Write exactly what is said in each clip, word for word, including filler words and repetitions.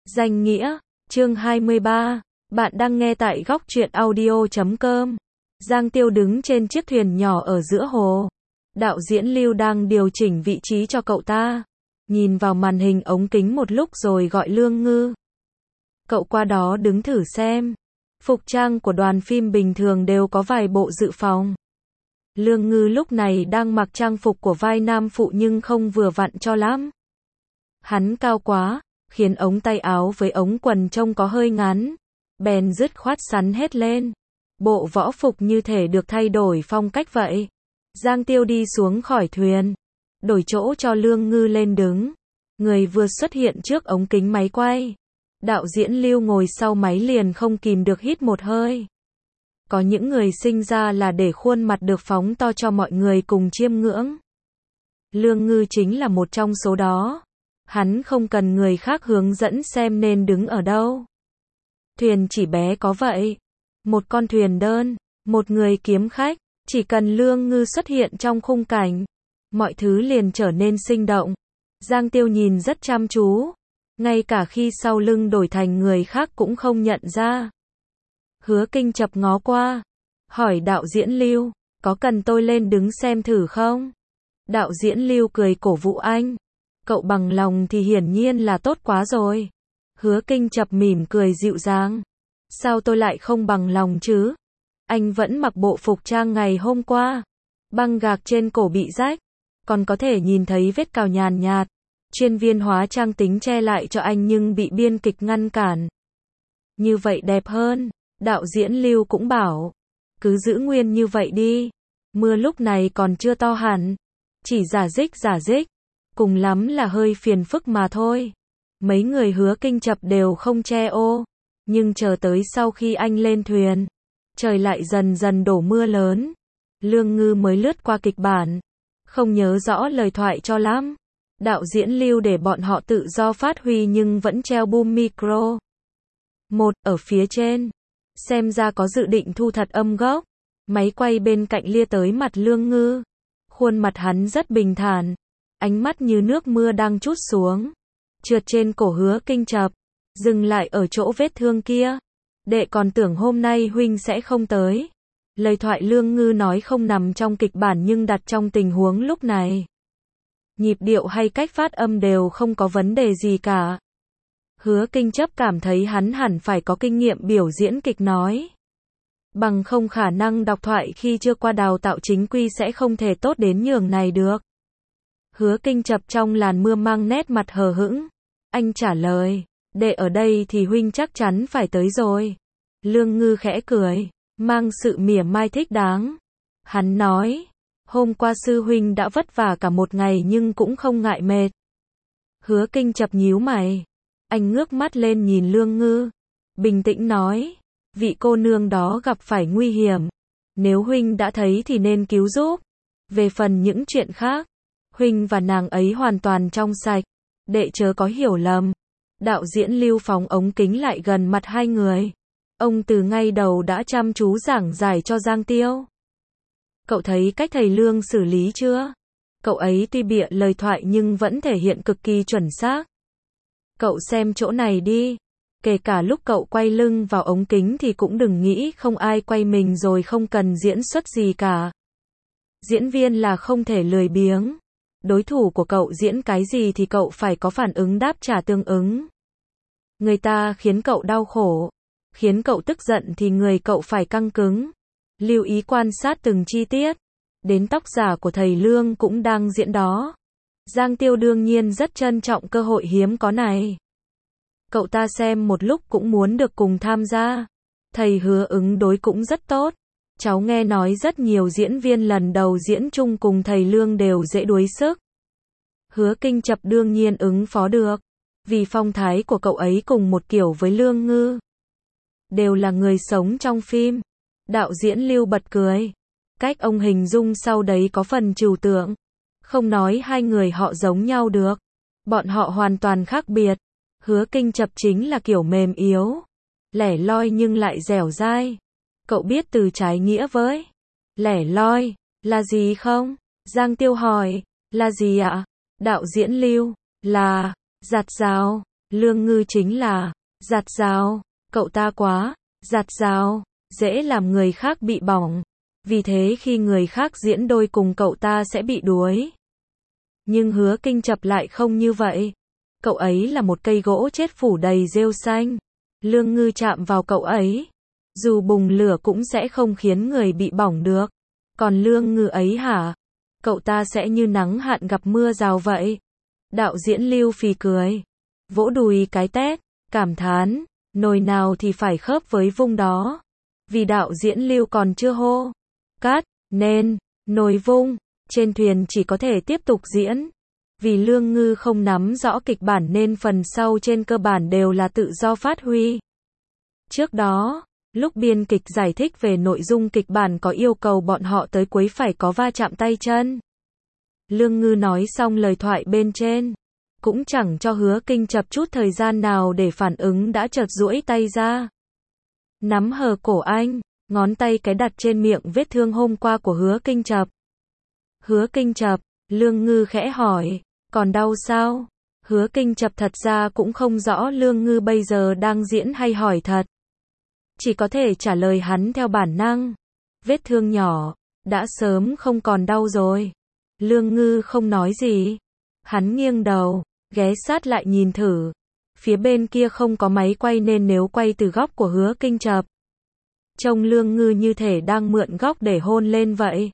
Danh nghĩa, chương hai mươi ba, bạn đang nghe tại góc truyện audio chấm com. Giang Tiêu đứng trên chiếc thuyền nhỏ ở giữa hồ. Đạo diễn Lưu đang điều chỉnh vị trí cho cậu ta. Nhìn vào màn hình ống kính một lúc rồi gọi Lương Ngư. Cậu qua đó đứng thử xem. Phục trang của đoàn phim bình thường đều có vài bộ dự phòng. Lương Ngư lúc này đang mặc trang phục của vai nam phụ nhưng không vừa vặn cho lắm. Hắn cao quá, khiến ống tay áo với ống quần trông có hơi ngắn. Bèn dứt khoát sắn hết lên. Bộ võ phục như thể được thay đổi phong cách vậy. Giang Tiêu đi xuống khỏi thuyền. Đổi chỗ cho Lương Ngư lên đứng. Người vừa xuất hiện trước ống kính máy quay. Đạo diễn Lưu ngồi sau máy liền không kìm được hít một hơi. Có những người sinh ra là để khuôn mặt được phóng to cho mọi người cùng chiêm ngưỡng. Lương Ngư chính là một trong số đó. Hắn không cần người khác hướng dẫn xem nên đứng ở đâu. Thuyền chỉ bé có vậy. Một con thuyền đơn, một người kiếm khách, chỉ cần Lương Ngư xuất hiện trong khung cảnh, mọi thứ liền trở nên sinh động. Giang Tiêu nhìn rất chăm chú, ngay cả khi sau lưng đổi thành người khác cũng không nhận ra. Hứa Kinh chập ngó qua, hỏi đạo diễn Lưu, có cần tôi lên đứng xem thử không? Đạo diễn Lưu cười cổ vũ anh. Cậu bằng lòng thì hiển nhiên là tốt quá rồi. Hứa Kinh chập mỉm cười dịu dàng. Sao tôi lại không bằng lòng chứ? Anh vẫn mặc bộ phục trang ngày hôm qua. Băng gạc trên cổ bị rách. Còn có thể nhìn thấy vết cào nhàn nhạt. Chuyên viên hóa trang tính che lại cho anh nhưng bị biên kịch ngăn cản. Như vậy đẹp hơn. Đạo diễn Lưu cũng bảo. Cứ giữ nguyên như vậy đi. Mưa lúc này còn chưa to hẳn. Chỉ giả dích giả dích. Cùng lắm là hơi phiền phức mà thôi. Mấy người Hứa Kinh chập đều không che ô. Nhưng chờ tới sau khi anh lên thuyền, trời lại dần dần đổ mưa lớn. Lương Ngư mới lướt qua kịch bản. Không nhớ rõ lời thoại cho lắm. Đạo diễn Lưu để bọn họ tự do phát huy nhưng vẫn treo boom micro. Một, ở phía trên. Xem ra có dự định thu thật âm gốc. Máy quay bên cạnh lia tới mặt Lương Ngư. Khuôn mặt hắn rất bình thản. Ánh mắt như nước mưa đang trút xuống. Trượt trên cổ Hứa Kinh chập. Dừng lại ở chỗ vết thương kia. Đệ còn tưởng hôm nay huynh sẽ không tới. Lời thoại Lương Ngư nói không nằm trong kịch bản nhưng đặt trong tình huống lúc này. Nhịp điệu hay cách phát âm đều không có vấn đề gì cả. Hứa Kinh chấp cảm thấy hắn hẳn phải có kinh nghiệm biểu diễn kịch nói. Bằng không khả năng đọc thoại khi chưa qua đào tạo chính quy sẽ không thể tốt đến nhường này được. Hứa Kinh chập trong làn mưa mang nét mặt hờ hững. Anh trả lời. Đệ ở đây thì huynh chắc chắn phải tới rồi. Lương Ngư khẽ cười, mang sự mỉa mai thích đáng. Hắn nói, hôm qua sư huynh đã vất vả cả một ngày nhưng cũng không ngại mệt. Hứa Kinh chập nhíu mày. Anh ngước mắt lên nhìn Lương Ngư. Bình tĩnh nói, vị cô nương đó gặp phải nguy hiểm. Nếu huynh đã thấy thì nên cứu giúp. Về phần những chuyện khác, huynh và nàng ấy hoàn toàn trong sạch. Đệ chớ có hiểu lầm. Đạo diễn Lưu phóng ống kính lại gần mặt hai người. Ông từ ngay đầu đã chăm chú giảng giải cho Giang Tiêu. Cậu thấy cách thầy Lương xử lý chưa? Cậu ấy tuy bịa lời thoại nhưng vẫn thể hiện cực kỳ chuẩn xác. Cậu xem chỗ này đi. Kể cả lúc cậu quay lưng vào ống kính thì cũng đừng nghĩ không ai quay mình rồi không cần diễn xuất gì cả. Diễn viên là không thể lười biếng. Đối thủ của cậu diễn cái gì thì cậu phải có phản ứng đáp trả tương ứng. Người ta khiến cậu đau khổ, khiến cậu tức giận thì người cậu phải căng cứng. Lưu ý quan sát từng chi tiết. Đến tóc giả của thầy Lương cũng đang diễn đó. Giang Tiêu đương nhiên rất trân trọng cơ hội hiếm có này. Cậu ta xem một lúc cũng muốn được cùng tham gia. Thầy Hứa ứng đối cũng rất tốt. Cháu nghe nói rất nhiều diễn viên lần đầu diễn chung cùng thầy Lương đều dễ đuối sức. Hứa Kinh chập đương nhiên ứng phó được. Vì phong thái của cậu ấy cùng một kiểu với Lương Ngư. Đều là người sống trong phim. Đạo diễn Lưu bật cười. Cách ông hình dung sau đấy có phần trừu tượng. Không nói hai người họ giống nhau được. Bọn họ hoàn toàn khác biệt. Hứa Kinh chập chính là kiểu mềm yếu. Lẻ loi nhưng lại dẻo dai. Cậu biết từ trái nghĩa với lẻ loi là gì không? Giang Tiêu hỏi. Là gì ạ? Đạo diễn Lưu. Là giặt rào. Lương Ngư chính là giạt rào, cậu ta quá giạt rào, dễ làm người khác bị bỏng. Vì thế khi người khác diễn đôi cùng cậu ta sẽ bị đuối. Nhưng Hứa Kinh Chập lại không như vậy. Cậu ấy là một cây gỗ chết phủ đầy rêu xanh. Lương Ngư chạm vào cậu ấy, dù bùng lửa cũng sẽ không khiến người bị bỏng được. Còn Lương Ngư ấy hả? Cậu ta sẽ như nắng hạn gặp mưa rào vậy. Đạo diễn Lưu phì cười, vỗ đùi cái tét, cảm thán, nồi nào thì phải khớp với vung đó. Vì đạo diễn Lưu còn chưa hô cắt, nên nồi vung, trên thuyền chỉ có thể tiếp tục diễn. Vì Lương Ngư không nắm rõ kịch bản nên phần sau trên cơ bản đều là tự do phát huy. Trước đó, lúc biên kịch giải thích về nội dung kịch bản có yêu cầu bọn họ tới cuối phải có va chạm tay chân. Lương Ngư nói xong lời thoại bên trên, cũng chẳng cho Hứa Kinh Chập chút thời gian nào để phản ứng đã chợt duỗi tay ra, nắm hờ cổ anh, ngón tay cái đặt trên miệng vết thương hôm qua của Hứa Kinh Chập. Hứa Kinh Chập, Lương Ngư khẽ hỏi, còn đau sao? Hứa Kinh Chập thật ra cũng không rõ Lương Ngư bây giờ đang diễn hay hỏi thật. Chỉ có thể trả lời hắn theo bản năng. Vết thương nhỏ, đã sớm không còn đau rồi. Lương Ngư không nói gì. Hắn nghiêng đầu, ghé sát lại nhìn thử. Phía bên kia không có máy quay nên nếu quay từ góc của Hứa Kinh Chập, trông Lương Ngư như thể đang mượn góc để hôn lên vậy.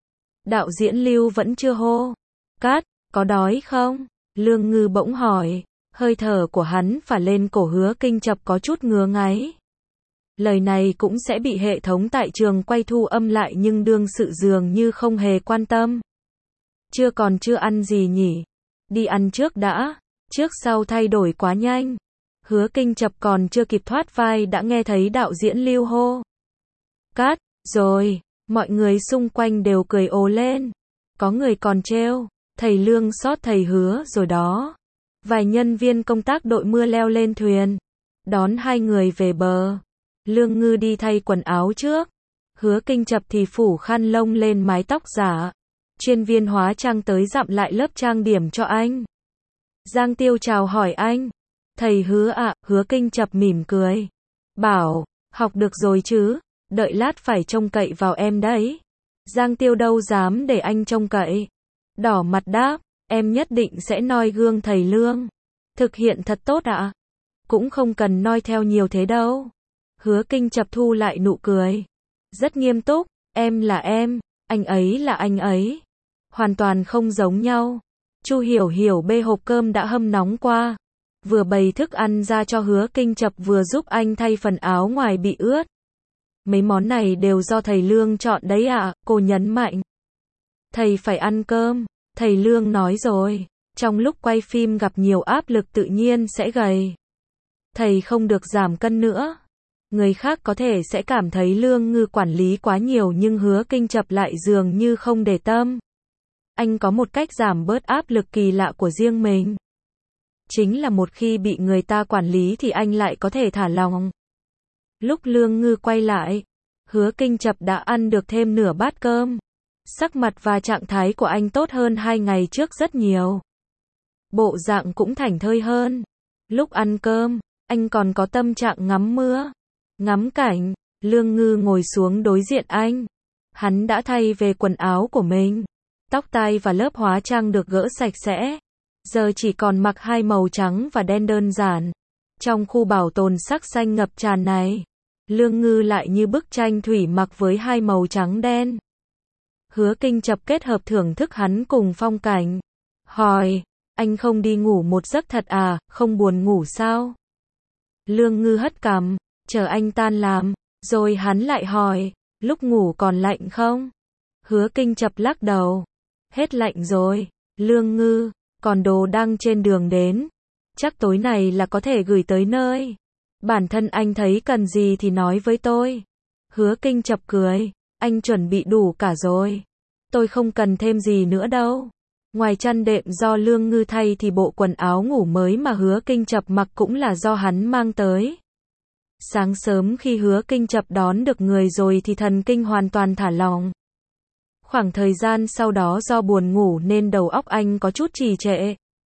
Đạo diễn Lưu vẫn chưa hô cắt, có đói không? Lương Ngư bỗng hỏi, hơi thở của hắn phả lên cổ Hứa Kinh Chập có chút ngứa ngáy. Lời này cũng sẽ bị hệ thống tại trường quay thu âm lại nhưng đương sự dường như không hề quan tâm. Chưa còn chưa ăn gì nhỉ? Đi ăn trước đã, trước sau thay đổi quá nhanh. Hứa Kinh Chập còn chưa kịp thoát vai đã nghe thấy đạo diễn Lưu hô cắt, rồi, mọi người xung quanh đều cười ồ lên. Có người còn trêu, thầy Lương sót thầy Hứa rồi đó. Vài nhân viên công tác đội mưa leo lên thuyền, đón hai người về bờ. Lương Ngư đi thay quần áo trước. Hứa Kinh Chập thì phủ khăn lông lên mái tóc giả. Chuyên viên hóa trang tới dặm lại lớp trang điểm cho anh. Giang Tiêu chào hỏi anh. Thầy Hứa ạ, à, Hứa Kinh Chập mỉm cười. Bảo, học được rồi chứ, đợi lát phải trông cậy vào em đấy. Giang Tiêu đâu dám để anh trông cậy. Đỏ mặt đáp, em nhất định sẽ noi gương thầy Lương. Thực hiện thật tốt ạ. À? Cũng không cần noi theo nhiều thế đâu. Hứa Kinh Chập thu lại nụ cười. Rất nghiêm túc, em là em, anh ấy là anh ấy. Hoàn toàn không giống nhau. Chu Hiểu Hiểu bê hộp cơm đã hâm nóng qua. Vừa bày thức ăn ra cho Hứa Kinh Chập vừa giúp anh thay phần áo ngoài bị ướt. Mấy món này đều do thầy Lương chọn đấy ạ, à, cô nhấn mạnh. Thầy phải ăn cơm, thầy Lương nói rồi. Trong lúc quay phim gặp nhiều áp lực tự nhiên sẽ gầy. Thầy không được giảm cân nữa. Người khác có thể sẽ cảm thấy Lương Ngư quản lý quá nhiều nhưng Hứa Kinh Chập lại dường như không để tâm. Anh có một cách giảm bớt áp lực kỳ lạ của riêng mình. Chính là một khi bị người ta quản lý thì anh lại có thể thả lỏng. Lúc Lương Ngư quay lại, Hứa Kinh Chập đã ăn được thêm nửa bát cơm. Sắc mặt và trạng thái của anh tốt hơn hai ngày trước rất nhiều. Bộ dạng cũng thảnh thơi hơn. Lúc ăn cơm, anh còn có tâm trạng ngắm mưa, ngắm cảnh. Lương Ngư ngồi xuống đối diện anh. Hắn đã thay về quần áo của mình. Tóc tai và lớp hóa trang được gỡ sạch sẽ. Giờ chỉ còn mặc hai màu trắng và đen đơn giản. Trong khu bảo tồn sắc xanh ngập tràn này, Lương Ngư lại như bức tranh thủy mặc với hai màu trắng đen. Hứa Kinh Chập kết hợp thưởng thức hắn cùng phong cảnh. Hỏi, anh không đi ngủ một giấc thật à, không buồn ngủ sao? Lương Ngư hất cằm, chờ anh tan làm, rồi hắn lại hỏi, lúc ngủ còn lạnh không? Hứa Kinh Chập lắc đầu, hết lạnh rồi. Lương Ngư, còn đồ đang trên đường đến, chắc tối này là có thể gửi tới nơi. Bản thân anh thấy cần gì thì nói với tôi. Hứa Kinh Chập cười, anh chuẩn bị đủ cả rồi. Tôi không cần thêm gì nữa đâu. Ngoài chăn đệm do Lương Ngư thay thì bộ quần áo ngủ mới mà Hứa Kinh Chập mặc cũng là do hắn mang tới. Sáng sớm khi Hứa Kinh Chập đón được người rồi thì thần kinh hoàn toàn thả lỏng. Khoảng thời gian sau đó do buồn ngủ nên đầu óc anh có chút trì trệ.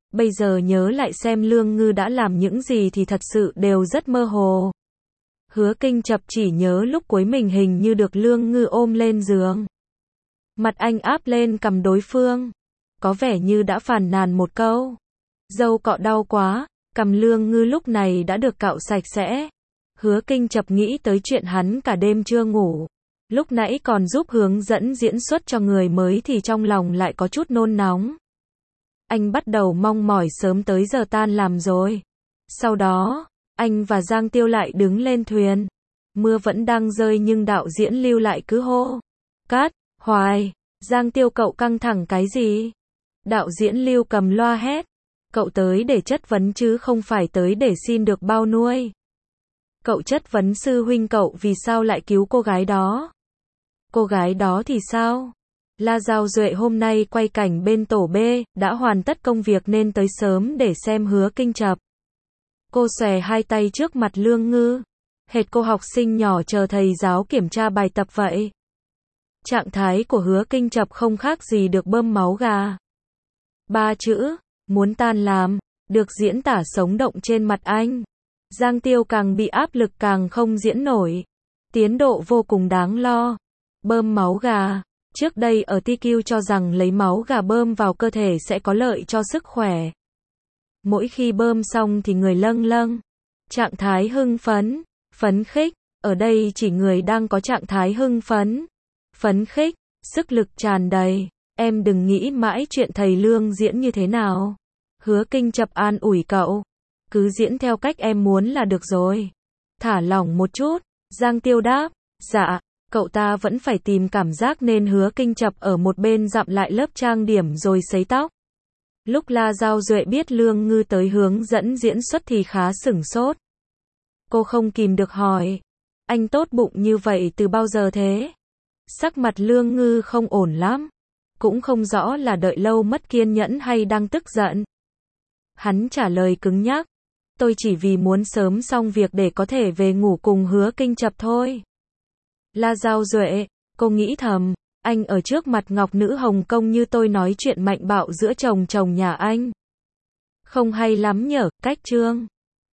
Bây giờ nhớ lại xem Lương Ngư đã làm những gì thì thật sự đều rất mơ hồ. Hứa Kinh Chập chỉ nhớ lúc cuối mình hình như được Lương Ngư ôm lên giường. Mặt anh áp lên cằm đối phương. Có vẻ như đã phàn nàn một câu. Râu cọ đau quá, cằm Lương Ngư lúc này đã được cạo sạch sẽ. Hứa Kinh Chập nghĩ tới chuyện hắn cả đêm chưa ngủ. Lúc nãy còn giúp hướng dẫn diễn xuất cho người mới thì trong lòng lại có chút nôn nóng. Anh bắt đầu mong mỏi sớm tới giờ tan làm rồi. Sau đó, anh và Giang Tiêu lại đứng lên thuyền. Mưa vẫn đang rơi nhưng đạo diễn Lưu lại cứ hô. Cắt, hoài, Giang Tiêu cậu căng thẳng cái gì? Đạo diễn Lưu cầm loa hét. Cậu tới để chất vấn chứ không phải tới để xin được bao nuôi. Cậu chất vấn sư huynh cậu vì sao lại cứu cô gái đó. Cô gái đó thì sao? La Giao Duệ hôm nay quay cảnh bên tổ B, đã hoàn tất công việc nên tới sớm để xem Hứa Kinh Chập. Cô xòe hai tay trước mặt Lương Ngư. Hệt cô học sinh nhỏ chờ thầy giáo kiểm tra bài tập vậy. Trạng thái của Hứa Kinh Chập không khác gì được bơm máu gà. Ba chữ, muốn tan làm, được diễn tả sống động trên mặt anh. Giang Tiêu càng bị áp lực càng không diễn nổi. Tiến độ vô cùng đáng lo. Bơm máu gà. Trước đây ở tê quy cho rằng lấy máu gà bơm vào cơ thể sẽ có lợi cho sức khỏe. Mỗi khi bơm xong thì người lâng lâng. Trạng thái hưng phấn, phấn khích. Ở đây chỉ người đang có trạng thái hưng phấn, phấn khích, sức lực tràn đầy. Em đừng nghĩ mãi chuyện thầy Lương diễn như thế nào. Hứa Kinh Chập an ủi cậu. Cứ diễn theo cách em muốn là được rồi. Thả lỏng một chút. Giang Tiêu đáp. Dạ. Cậu ta vẫn phải tìm cảm giác nên Hứa Kinh Chập ở một bên dặm lại lớp trang điểm rồi sấy tóc. Lúc La Giao Duệ biết Lương Ngư tới hướng dẫn diễn xuất thì khá sửng sốt. Cô không kìm được hỏi. Anh tốt bụng như vậy từ bao giờ thế? Sắc mặt Lương Ngư không ổn lắm. Cũng không rõ là đợi lâu mất kiên nhẫn hay đang tức giận. Hắn trả lời cứng nhắc. Tôi chỉ vì muốn sớm xong việc để có thể về ngủ cùng Hứa Kinh Chập thôi. La Giao Duệ, cô nghĩ thầm, anh ở trước mặt ngọc nữ Hồng Kông như tôi nói chuyện mạnh bạo giữa chồng chồng nhà anh. Không hay lắm nhở, cách chương.